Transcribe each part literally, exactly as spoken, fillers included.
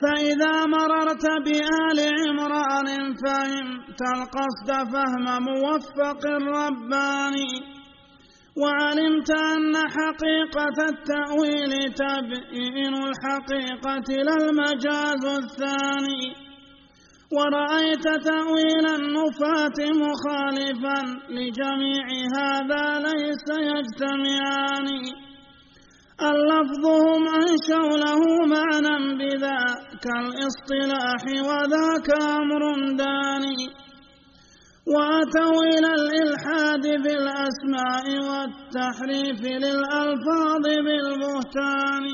فإذا مررت بآل عمران فهمت القصد فهم موفق رباني، وعلمت أن حقيقة التأويل تبيين الحقيقة لا المجاز الثاني، ورأيت تأويل النفاة مخالفا لجميع هذا ليس يجتمعان. اللفظ هم أنشوا له معنى بذاك الاصطلاح وذاك أمر داني، وأتوا إلى الإلحاد بالأسماء والتحريف للألفاظ بالبهتان،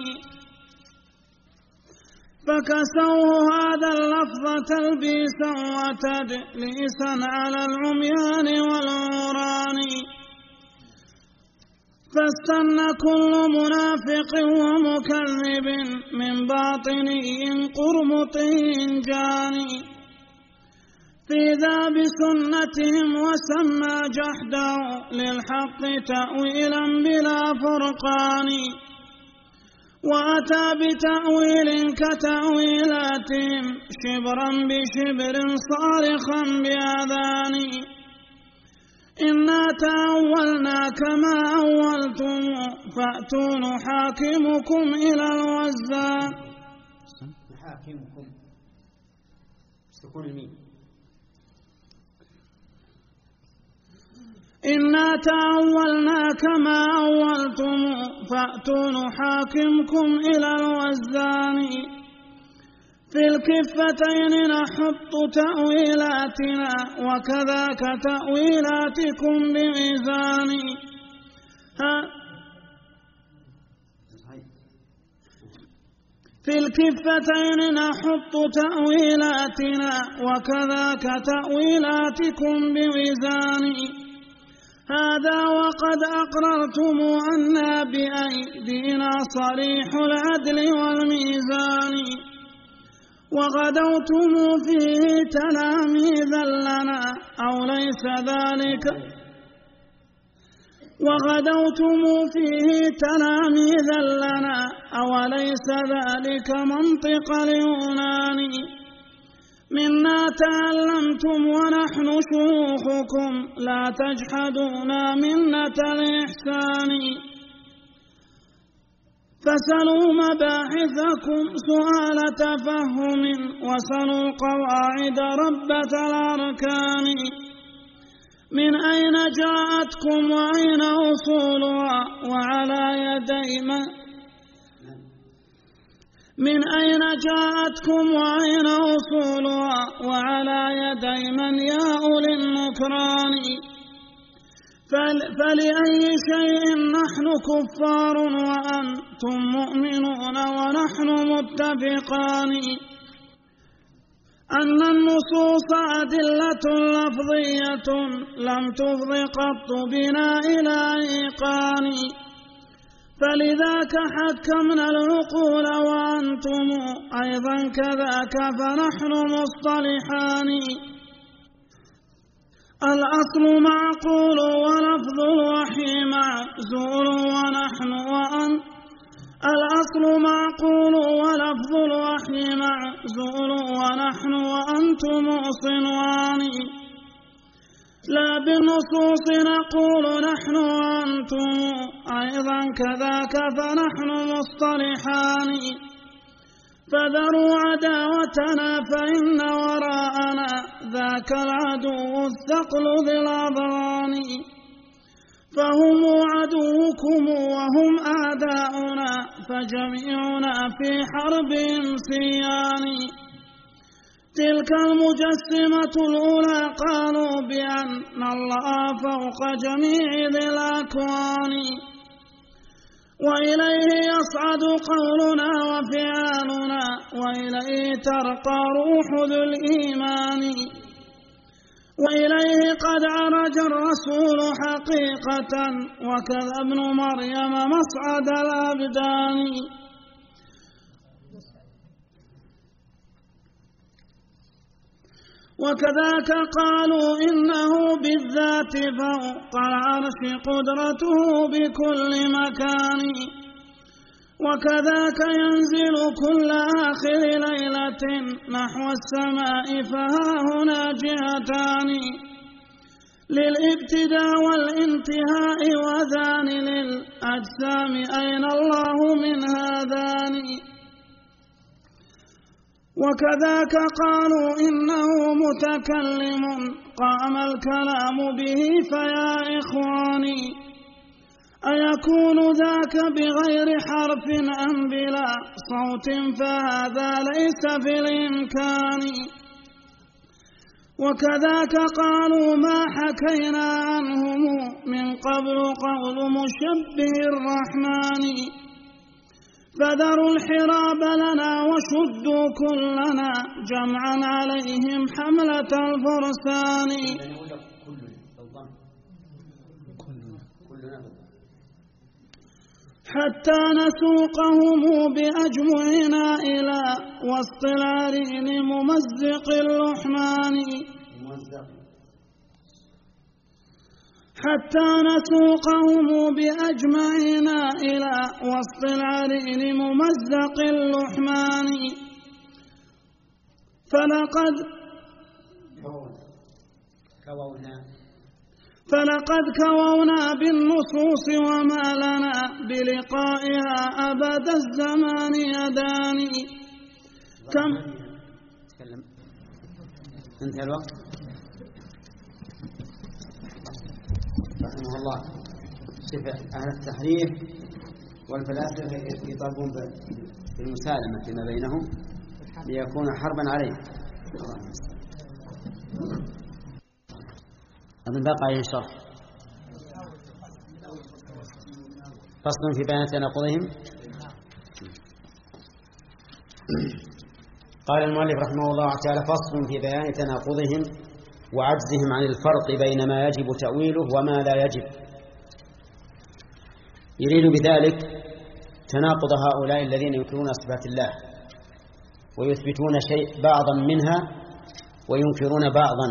فكسوه هذا اللفظ تلبيسا وتدليسا على العميان والعوران. فاستن كل منافق ومكذب من باطني قرمطي جاني في ذا بسنتهم، وسمى جحده للحق تأويلا بلا فرقان، وأتى بتأويل كتأويلاتهم شبرا بشبر صارخا بأذان. إنا تأولنا كما أولتم فأتوا نحاكمكم إلى الوزان. نحاكمكم سكون الميم. إنا تأولنا كما أولتم فأتوا نحاكمكم إلى الوزان. في الكفتين نحط تأويلاتنا وكذاك تأويلاتكم بميزان. في الكفتين نحط تأويلاتنا وكذاك تأويلاتكم بميزان. هذا وقد أقررتم أنا بأيدينا صريح العدل والميزان، وغدوتم فيه تلاميذا لنا أو ليس ذلك وغدوتم فيه تلاميذا لنا أو ليس ذلك منطق اليونان. منا تعلمتم ونحن شيوخكم لا تجحدونا منة الإحسان. فسلوا مباحثكم سؤال تفهم وسلوا القواعد ربة الأركان. من أين جاءتكم وأين أصولها وعلى يدي من من أين جاءتكم وأين أصولها وعلى يدي من يا أولي النكران. فلأي شيء نحن كفار وأنتم مؤمنون ونحن متفقان. أن النصوص أدلة لفظية لم تفض قط بنا إلى إيقان. فلذاك حكمنا العقول وأنتم أيضا كذاك فنحن مصطلحان. الأصل معقول ولفظ الوحي معزول ونحن وأن الأصل معقول ولفظ الوحي معزول ونحن وأنتم صنوان. لا بالنصوص نقول نحن وأنتم أيضا كذاك فنحن مصطلحان. فذروا عداوتنا فإن وراءنا ذاك العدو الثقل ذي الأضران. فهم عدوكم وهم أعداؤنا فجميعنا في حربهم سيان. تلك المجسمة الأولى قالوا بأن الله فوق جميع ذي الأكوان، وإليه يصعد قولنا وفعالنا وإليه ترقى روح ذو الإيمان. وإليه قد عرج الرسول حقيقة وكذا ابن مريم مصعد الأبدان. وكذاك قالوا إنه بالذات فوق العرش قدرته بكل مكان. وكذاك ينزل كل آخر ليلة نحو السماء، فها هنا جهتان للابتداء والانتهاء، وذان للأجسام أين الله من هذان. وكذاك قالوا إنه متكلم قام الكلام به، فيا إخواني أيكون ذاك بغير حرف أم بلا صوت؟ فهذا ليس في الإمكان. وكذاك قالوا ما حكينا عنهم من قبل قول مشبه الرحمن، فذروا الحراب لنا وشدوا كلنا جمعا عليهم حملة الفرسان. حتى نسوقهم بأجمعنا إلى وسط العرين ممزق اللحمان. حتى نسوقهم بأجمعنا إلى وسط العرين ممزق اللحمان. فلقد كوونا فلقد كوونا بالنصوص وما لنا بلقائها أبد الزمان يداني. كم تكلم انتهى الوقت رحمه الله. شوف أهل التحريف والفلاسفة يطالبون بالمسالمة فيما بينهم ليكون حربا عليه. أظن بقى عليه شرح. فصل في بيان تناقضهم. قال المؤلف رحمه الله تعالى: فصل في بيان تناقضهم وعجزهم عن الفرق بين ما يجب تأويله وما لا يجب. يريد بذلك تناقض هؤلاء الذين ينكرون صفات الله ويثبتون شيء بعضا منها وينكرون بعضا،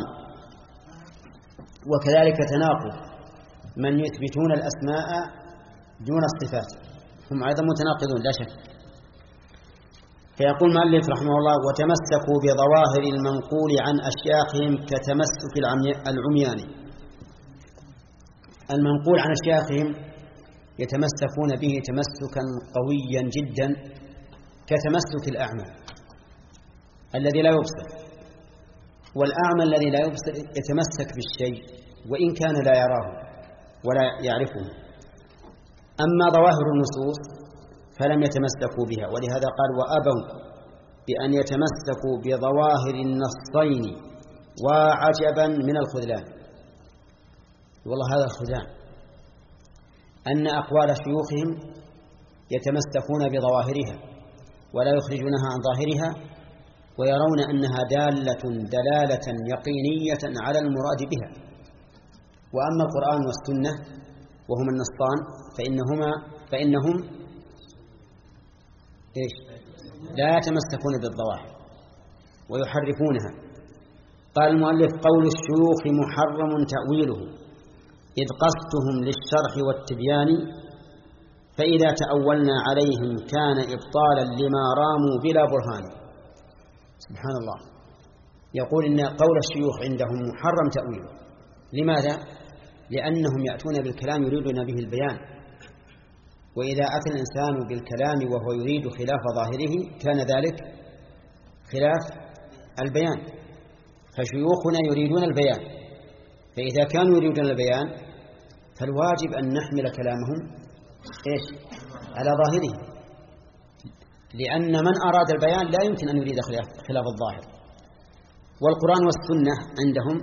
وكذلك تناقض من يثبتون الأسماء دون الصفات، هم أيضا متناقضون لا شك. فيقول المؤلف رحمه الله: وتمسكوا بظواهر المنقول عن أشياخهم كتمسك العميان. المنقول عن أشياخهم يتمسكون به تمسكا قويا جدا كتمسك الأعمى الذي لا يبصر، والأعمى الذي لا يبصر يتمسك بالشيء وإن كان لا يراه ولا يعرفه. أما ظواهر النصوص فلم يتمسكوا بها، ولهذا قال: وأبوا بأن يتمسكوا بظواهر النصين وعجبا من الخذلان. والله هذا الخذلان أن أقوال شيوخهم يتمسكون بظواهرها ولا يخرجونها عن ظاهرها، ويرون أنها دالة دلالة يقينية على المراد بها. وأما القرآن والسنة وهما النصان فإنهما فإنهم إيش؟ لا يتمسكون بالظواهر ويحرفونها. قال المؤلف: قول الشيوخ محرم تأويله إذ قصدهم للشرح والتبيان، فإذا تأولنا عليهم كان إبطالا لما راموا بلا برهان. سبحان الله، يقول إن قول الشيوخ عندهم محرم تأويله. لماذا؟ لأنهم يأتون بالكلام يريدون به البيان، وإذا أتى الإنسان بالكلام وهو يريد خلاف ظاهره كان ذلك خلاف البيان. فشيوخنا يريدون البيان، فإذا كانوا يريدون البيان فالواجب أن نحمل كلامهم إيش؟ على ظاهره، لأن من أراد البيان لا يمكن أن يريد خلاف الظاهر. والقرآن والسنة عندهم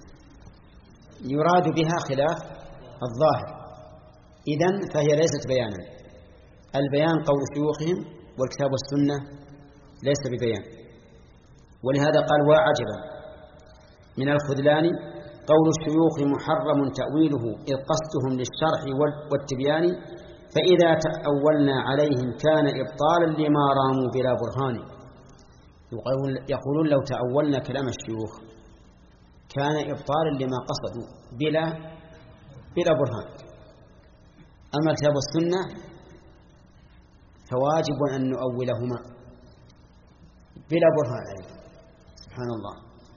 يراد بها خلاف الظاهر، إذن فهي ليست بيانا. البيان قول شيوخهم، والكتاب والسنة ليس ببيان. ولهذا قال: وعجبا من الخذلان قول الشيوخ محرم تأويله إذ قصدهم للشرح والتبيان، فإذا تأولنا عليهم كان إبطالا لما راموا بلا برهان. يقولون لو تأولنا كلام الشيوخ كان إبطالا لما قصدوا بلا بلا برهان. أما الكتاب والسنة فواجب أن نؤولهما بلا برهان عليه. سبحان الله.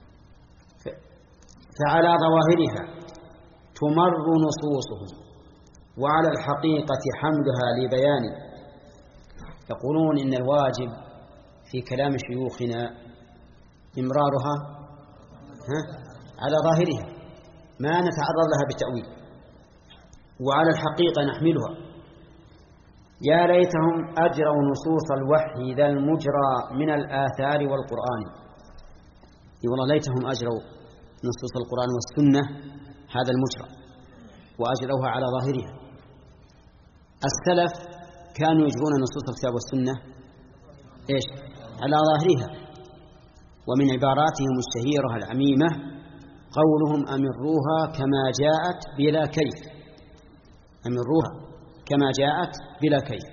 فعلى ظواهرها تمر نصوصهم، وعلى الحقيقة حملها لبيان. يقولون إن الواجب في كلام شيوخنا إمرارها ها على ظاهرها، ما نتعرض لها بالتأويل، وعلى الحقيقة نحملها. يا ليتهم أجروا نصوص الوحي ذا المجرى من الآثار والقرآن. والله ليتهم أجروا نصوص القرآن والسنة هذا المجرى وأجروها على ظاهرها. السلف كانوا يجرون نصوص الكتاب والسنة إيش؟ على ظاهرها. ومن عباراتهم الشهيرة العميمة قولهم أمروها كما جاءت بلا كيف. أمروها كما جاءت بلا كيف.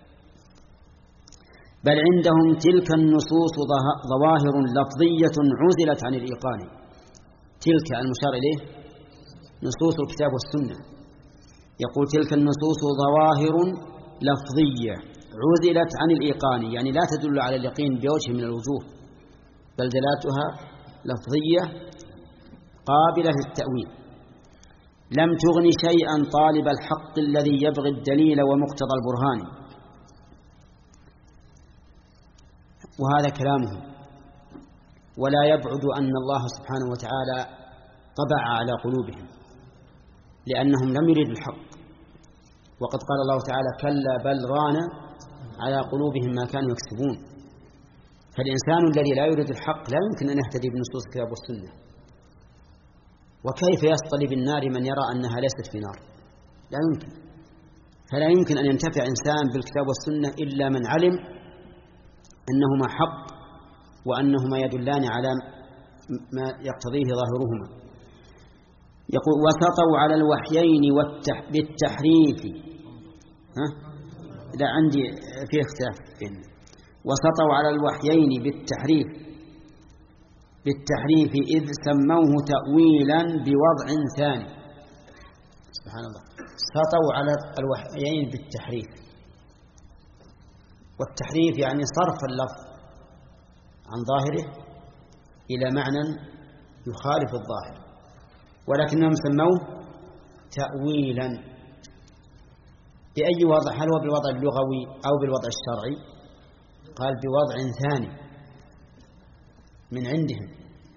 بل عندهم تلك النصوص ظواهر لفظية عزلت عن الإيقان. تلك المشار إليه نصوص الكتاب والسنة. يقول تلك النصوص ظواهر لفظية عزلت عن الإيقان، يعني لا تدل على اليقين بوجه من الوجوه، بل دلالتها لفظية قابلة للتأويل. لم تغن شيئا طالب الحق الذي يبغي الدليل ومقتضى البرهان. وهذا كلامهم. ولا يبعد أن الله سبحانه وتعالى طبع على قلوبهم لأنهم لم يريدوا الحق. وقد قال الله تعالى كلا بل ران على قلوبهم ما كانوا يكسبون. فالإنسان الذي لا يريد الحق لا يمكن أن يهتدي بنصوص الكتاب والسنة. وكيف يصطلي بالنار من يرى أنها ليست في نار؟ لا يمكن. فلا يمكن أن ينتفع إنسان بالكتاب والسنة إلا من علم أنهما حق وأنهما يدلان على ما يقتضيه ظاهرهما. يقول وسطوا على الوحيين بالتحريف. ها؟ لا عندي في اختلاف. وسطوا على الوحيين بالتحريف بالتحريف إذ سموه تأويلا بوضع ثاني. سبحان الله. سطوا على الوحيين بالتحريف. والتحريف يعني صرف اللفظ عن ظاهره إلى معنى يخالف الظاهر، ولكنهم سموه تأويلا. بأي وضع؟ هل هو بالوضع اللغوي أو بالوضع الشرعي؟ قال بوضع ثاني من عندهم.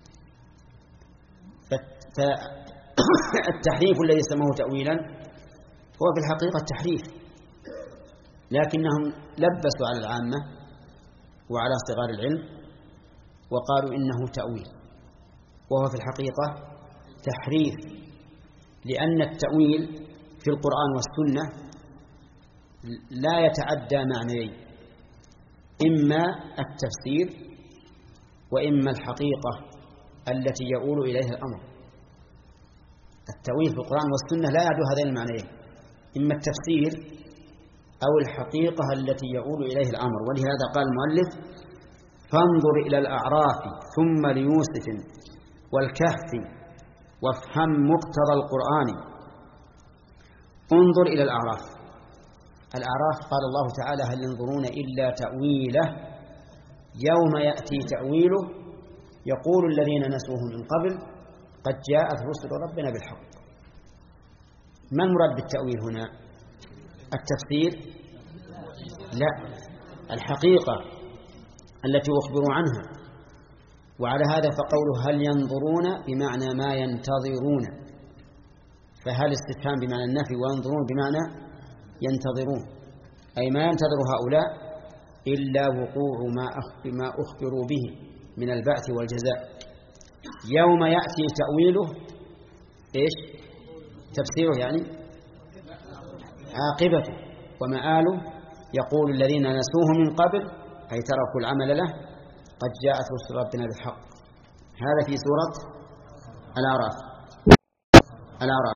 فالتحريف الذي سموه تأويلا هو في الحقيقة تحريف، لكنهم لبسوا على العامة وعلى صغار العلم وقالوا إنه تأويل، وهو في الحقيقة تحريف. لأن التأويل في القرآن والسنة لا يتعدى معنيين: إما التفسير وإما الحقيقة التي يؤول إليها الأمر. التأويل في القرآن والسنة لا يعدو هذين المعنيين، إما التفسير أو الحقيقة التي يؤول إليه الأمر. ولهذا قال المؤلف فانظر إلى الأعراف ثم ليوسف والكهف وافهم مقتضى القرآن. انظر إلى الأعراف. الأعراف قال الله تعالى هل ينظرون إلا تأويله يوم يأتي تأويله يقول الذين نسوه من قبل قد جاءت رسل ربنا بالحق. ما المراد بالتأويل هنا؟ التفسير؟ لا، الحقيقة التي أخبروا عنها. وعلى هذا فقوله هل ينظرون بمعنى ما ينتظرون، فهل استفهام بمعنى النفي وينظرون بمعنى ينتظرون، أي ما ينتظر هؤلاء إلا وقوع ما أخبروا به من البعث والجزاء. يوم يأتي تأويله إيش؟ تفسيره يعني عاقبته ومآله يقول الذين نسوه من قبل أي تركوا العمل له قد جاءت رسل ربنا بالحق. هذا في سورة الأعراف. الأعراف